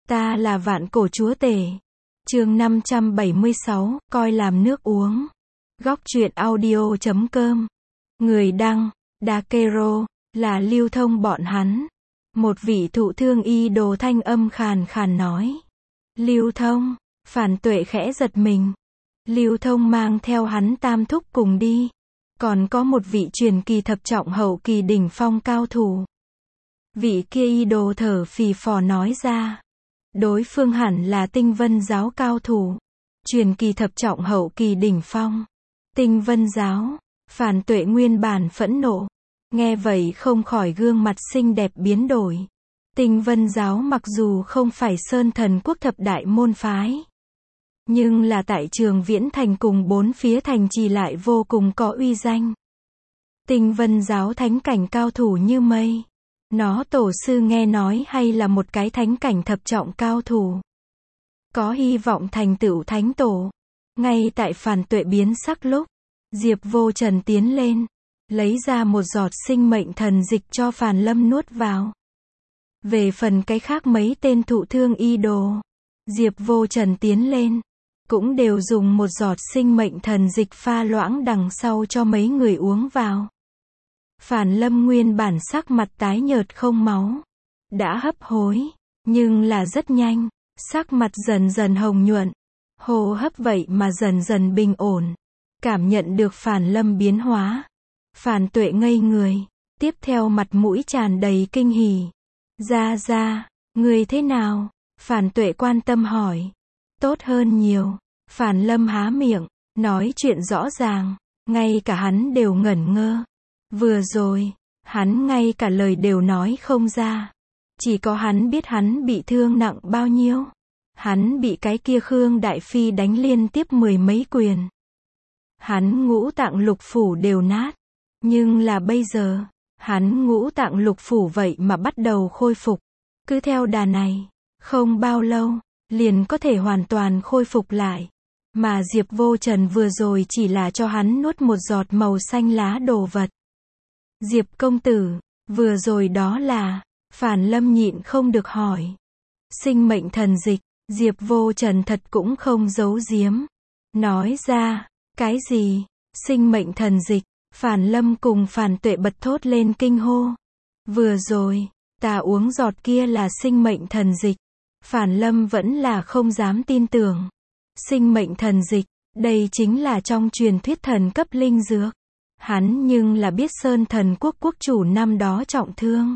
Ta là vạn cổ chúa tể. Chương 576, coi làm nước uống. Góc truyện audio.com. Người đăng, Dakero, là Lưu Thông bọn hắn. Một vị thụ thương y đồ thanh âm khàn khàn nói. Lưu Thông, Phản Tuệ khẽ giật mình. Lưu Thông mang theo hắn tam thúc cùng đi. Còn có một vị truyền kỳ thập trọng hậu kỳ đỉnh phong cao thủ. Vị kia y đồ thở phì phò nói ra. Đối phương hẳn là Tinh Vân giáo cao thủ. Truyền kỳ thập trọng hậu kỳ đỉnh phong. Tinh Vân giáo. Phản Tuệ nguyên bản phẫn nộ. Nghe vậy không khỏi gương mặt xinh đẹp biến đổi. Tinh Vân giáo mặc dù không phải Sơn Thần quốc thập đại môn phái. Nhưng là tại Trường Viễn Thành cùng bốn phía thành trì lại vô cùng có uy danh. Tinh Vân giáo thánh cảnh cao thủ như mây. Nó tổ sư nghe nói hay là một cái thánh cảnh thập trọng cao thủ. Có hy vọng thành tựu thánh tổ. Ngay tại Phản Tuệ biến sắc lúc, Diệp Vô Trần tiến lên, lấy ra một giọt sinh mệnh thần dịch cho Phàn Lâm nuốt vào. Về phần cái khác mấy tên thụ thương y đồ, Diệp Vô Trần tiến lên, cũng đều dùng một giọt sinh mệnh thần dịch pha loãng đằng sau cho mấy người uống vào. Phàn Lâm nguyên bản sắc mặt tái nhợt không máu, đã hấp hối, nhưng là rất nhanh, sắc mặt dần dần hồng nhuận, hô hấp vậy mà dần dần bình ổn. Cảm nhận được Phàn Lâm biến hóa, Phản Tuệ ngây người, tiếp theo mặt mũi tràn đầy kinh hỉ. Ra, người thế nào? Phản Tuệ quan tâm hỏi. Tốt hơn nhiều. Phàn Lâm há miệng, nói chuyện rõ ràng, ngay cả hắn đều ngẩn ngơ. Vừa rồi, hắn ngay cả lời đều nói không ra. Chỉ có hắn biết hắn bị thương nặng bao nhiêu. Hắn bị cái kia Khương Đại Phi đánh liên tiếp 10 mấy quyền. Hắn ngũ tạng lục phủ đều nát. Nhưng là bây giờ, hắn ngũ tạng lục phủ vậy mà bắt đầu khôi phục. Cứ theo đà này, không bao lâu, liền có thể hoàn toàn khôi phục lại. Mà Diệp Vô Trần vừa rồi chỉ là cho hắn nuốt một giọt màu xanh lá đồ vật. Diệp công tử, vừa rồi đó là, Phàn Lâm nhịn không được hỏi. Sinh mệnh thần dịch, Diệp Vô Trần thật cũng không giấu giếm. Nói ra, cái gì? Sinh mệnh thần dịch, Phàn Lâm cùng Phản Tuệ bật thốt lên kinh hô. Vừa rồi, ta uống giọt kia là sinh mệnh thần dịch. Phàn Lâm vẫn là không dám tin tưởng. Sinh mệnh thần dịch, đây chính là trong truyền thuyết thần cấp linh dược. Hắn nhưng là biết Sơn Thần quốc quốc chủ năm đó trọng thương.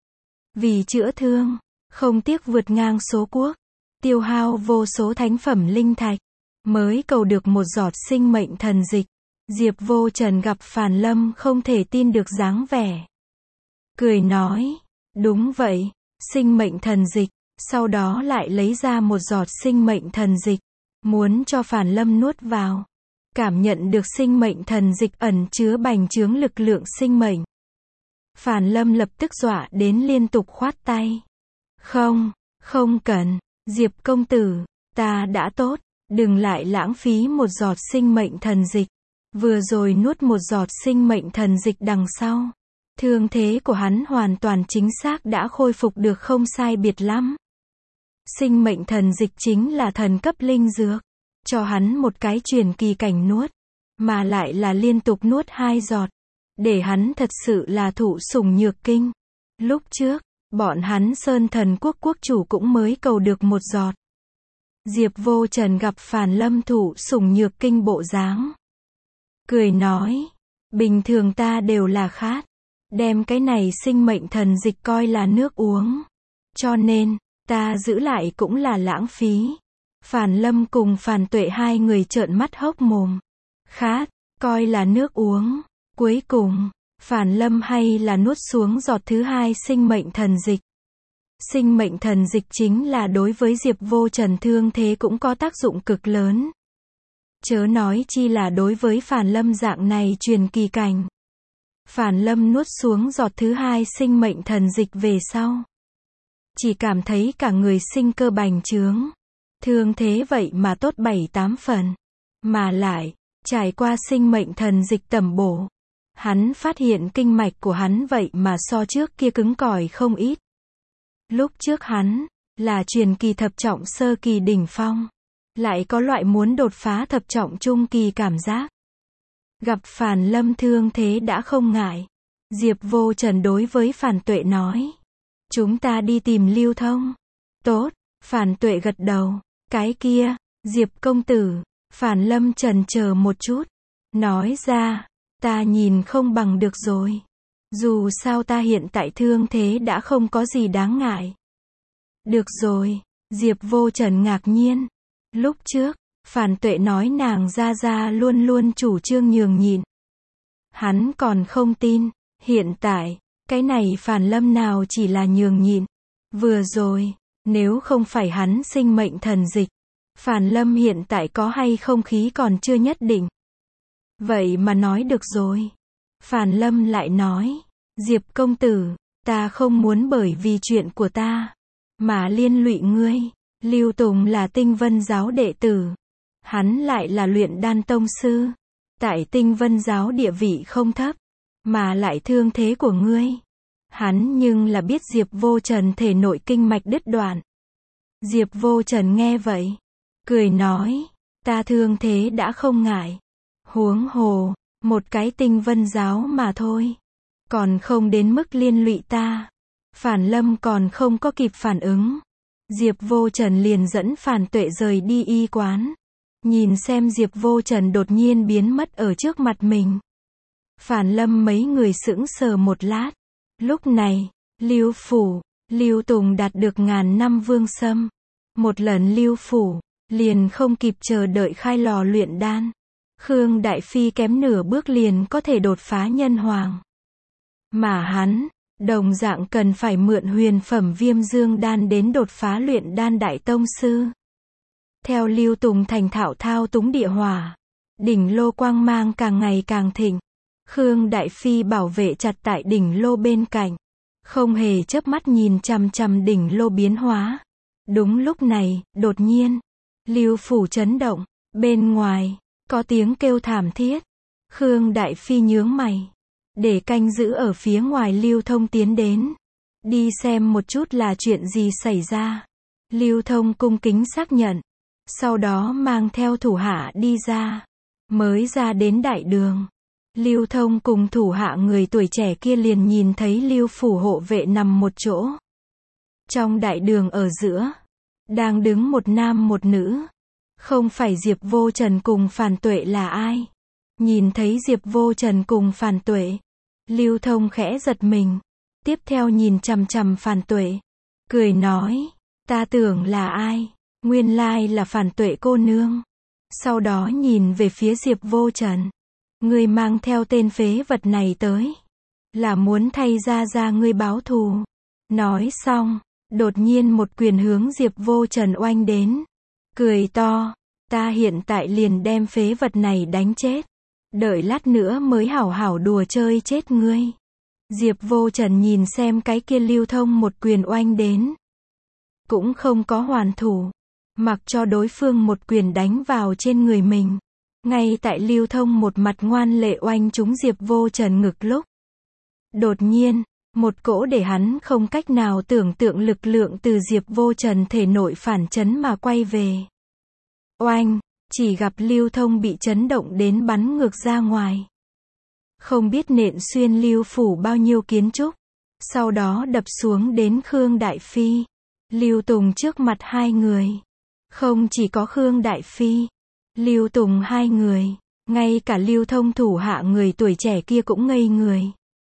Vì chữa thương, không tiếc vượt ngang số quốc, tiêu hao vô số thánh phẩm linh thạch, mới cầu được một giọt sinh mệnh thần dịch. Diệp Vô Trần gặp Phàn Lâm không thể tin được dáng vẻ. Cười nói, đúng vậy, sinh mệnh thần dịch, sau đó lại lấy ra một giọt sinh mệnh thần dịch, muốn cho Phàn Lâm nuốt vào. Cảm nhận được sinh mệnh thần dịch ẩn chứa bành trướng lực lượng sinh mệnh. Phàn Lâm lập tức dọa đến liên tục khoát tay. Không cần, Diệp công tử, ta đã tốt, đừng lại lãng phí một giọt sinh mệnh thần dịch. Vừa rồi nuốt một giọt sinh mệnh thần dịch đằng sau, thương thế của hắn hoàn toàn chính xác đã khôi phục được không sai biệt lắm. Sinh mệnh thần dịch chính là thần cấp linh dược, cho hắn một cái truyền kỳ cảnh nuốt, mà lại là liên tục nuốt 2 giọt, để hắn thật sự là thụ sủng nhược kinh. Lúc trước, bọn hắn Sơn Thần quốc quốc chủ cũng mới cầu được một giọt. Diệp Vô Trần gặp Phàn Lâm thụ sủng nhược kinh bộ dáng, cười nói, bình thường ta đều là khát, đem cái này sinh mệnh thần dịch coi là nước uống, cho nên, ta giữ lại cũng là lãng phí. Phàn Lâm cùng Phản Tuệ hai người trợn mắt hốc mồm. Khát, coi là nước uống. Cuối cùng, Phàn Lâm hay là nuốt xuống giọt thứ 2 sinh mệnh thần dịch. Sinh mệnh thần dịch chính là đối với Diệp Vô Trần thương thế cũng có tác dụng cực lớn. Chớ nói chi là đối với Phàn Lâm dạng này truyền kỳ cảnh. Phàn Lâm nuốt xuống giọt thứ 2 sinh mệnh thần dịch về sau, chỉ cảm thấy cả người sinh cơ bành trướng. Thương thế vậy mà tốt 7-8 phần. Mà lại, trải qua sinh mệnh thần dịch tẩm bổ, hắn phát hiện kinh mạch của hắn vậy mà so trước kia cứng cỏi không ít. Lúc trước hắn, là truyền kỳ thập trọng sơ kỳ đỉnh phong. Lại có loại muốn đột phá thập trọng trung kỳ cảm giác. Gặp Phản Lâm thương thế đã không ngại. Diệp Vô Trần đối với Phản Tuệ nói. Chúng ta đi tìm Lưu Thông. Tốt, Phản Tuệ gật đầu. Cái kia, Diệp công tử. Phản Lâm chần chờ một chút. Nói ra, ta nhìn không bằng được rồi. Dù sao ta hiện tại thương thế đã không có gì đáng ngại. Được rồi, Diệp Vô Trần ngạc nhiên. Lúc trước, Phản Tuệ nói nàng ra luôn luôn chủ trương nhường nhịn. Hắn còn không tin, hiện tại, cái này Phản Lâm nào chỉ là nhường nhịn. Vừa rồi, nếu không phải hắn sinh mệnh thần dịch, Phản Lâm hiện tại có hay không khí còn chưa nhất định. Vậy mà nói được rồi. Phản Lâm lại nói, Diệp công tử, ta không muốn bởi vì chuyện của ta mà liên lụy ngươi. Lưu Tùng là Tinh Vân giáo đệ tử. Hắn lại là luyện đan tông sư. Tại Tinh Vân giáo địa vị không thấp, mà lại thương thế của ngươi. Hắn nhưng là biết Diệp Vô Trần thể nội kinh mạch đứt đoạn. Diệp Vô Trần nghe vậy, cười nói, ta thương thế đã không ngại. Huống hồ, một cái Tinh Vân giáo mà thôi. Còn không đến mức liên lụy ta. Phản Lâm còn không có kịp phản ứng. Diệp Vô Trần liền dẫn Phản Tuệ rời đi y quán. Nhìn xem Diệp Vô Trần đột nhiên biến mất ở trước mặt mình. Phản Lâm mấy người sững sờ một lát. Lúc này, Lưu phủ, Lưu Tùng đạt được 1000 năm vương sâm. Một lần Lưu phủ, liền không kịp chờ đợi khai lò luyện đan. Khương Đại Phi kém nửa bước liền có thể đột phá nhân hoàng. Mà hắn, đồng dạng cần phải mượn huyền phẩm viêm dương đan đến đột phá luyện đan đại tông sư. Theo Lưu Tùng thành thạo thao túng địa hỏa, đỉnh lô quang mang càng ngày càng thịnh. Khương Đại Phi bảo vệ chặt tại đỉnh lô bên cạnh, không hề chớp mắt nhìn chằm chằm đỉnh lô biến hóa. Đúng lúc này, đột nhiên, Lưu phủ chấn động, bên ngoài có tiếng kêu thảm thiết. Khương Đại Phi nhướng mày, để canh giữ ở phía ngoài Lưu Thông tiến đến, đi xem một chút là chuyện gì xảy ra. Lưu Thông cung kính xác nhận, sau đó mang theo thủ hạ đi ra. Mới ra đến đại đường, Lưu Thông cùng thủ hạ người tuổi trẻ kia liền nhìn thấy Lưu phủ hộ vệ nằm một chỗ. Trong đại đường ở giữa, đang đứng một nam một nữ. Không phải Diệp Vô Trần cùng Phản Tuệ là ai? Nhìn thấy Diệp Vô Trần cùng Phản Tuệ, Lưu Thông khẽ giật mình. Tiếp theo nhìn chằm chằm Phản Tuệ, cười nói, ta tưởng là ai? Nguyên lai là Phản Tuệ cô nương. Sau đó nhìn về phía Diệp Vô Trần. Ngươi mang theo tên phế vật này tới, là muốn thay ra ngươi báo thù. Nói xong, đột nhiên một quyền hướng Diệp Vô Trần oanh đến. Cười to, ta hiện tại liền đem phế vật này đánh chết. Đợi lát nữa mới hảo hảo đùa chơi chết ngươi. Diệp Vô Trần nhìn xem cái kia Lưu Thông một quyền oanh đến, cũng không có hoàn thủ, mặc cho đối phương một quyền đánh vào trên người mình. Ngay tại Lưu Thông một mặt ngoan lệ oanh trúng Diệp Vô Trần ngực lúc, đột nhiên, một cỗ để hắn không cách nào tưởng tượng lực lượng từ Diệp Vô Trần thể nội phản chấn mà quay về. Oanh, chỉ gặp Lưu Thông bị chấn động đến bắn ngược ra ngoài. Không biết nện xuyên Lưu phủ bao nhiêu kiến trúc, sau đó đập xuống đến Khương Đại Phi, Lưu Tùng trước mặt hai người. Không chỉ có Khương Đại Phi, Lưu Tùng hai người, ngay cả Lưu Thông thủ hạ người tuổi trẻ kia cũng ngây người.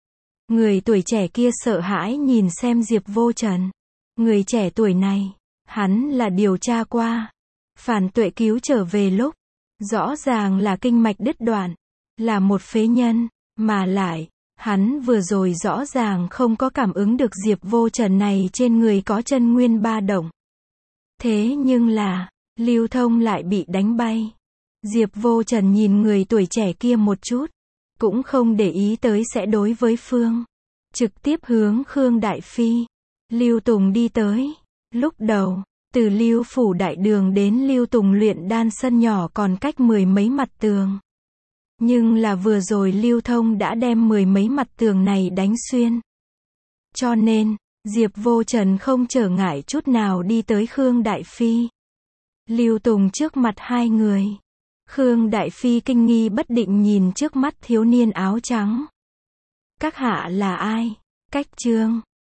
Người tuổi trẻ kia sợ hãi nhìn xem Diệp Vô Trần. Người trẻ tuổi này, hắn là điều tra qua. Phản Tuệ cứu trở về lúc, rõ ràng là kinh mạch đứt đoạn, là một phế nhân, mà lại, hắn vừa rồi rõ ràng không có cảm ứng được Diệp Vô Trần này trên người có chân nguyên ba động. Thế nhưng là, Lưu Thông lại bị đánh bay. Diệp Vô Trần nhìn người tuổi trẻ kia một chút, cũng không để ý tới sẽ đối với phương. Trực tiếp hướng Khương Đại Phi. Lưu Tùng đi tới. Lúc đầu, từ Lưu phủ đại đường đến Lưu Tùng luyện đan sân nhỏ còn cách 10 mấy mặt tường. Nhưng là vừa rồi Lưu Thông đã đem 10 mấy mặt tường này đánh xuyên. Cho nên, Diệp Vô Trần không trở ngại chút nào đi tới Khương Đại Phi. Lưu Tùng trước mặt hai người. Khương Đại Phi kinh nghi bất định nhìn trước mắt thiếu niên áo trắng. Các hạ là ai? Cách Trương.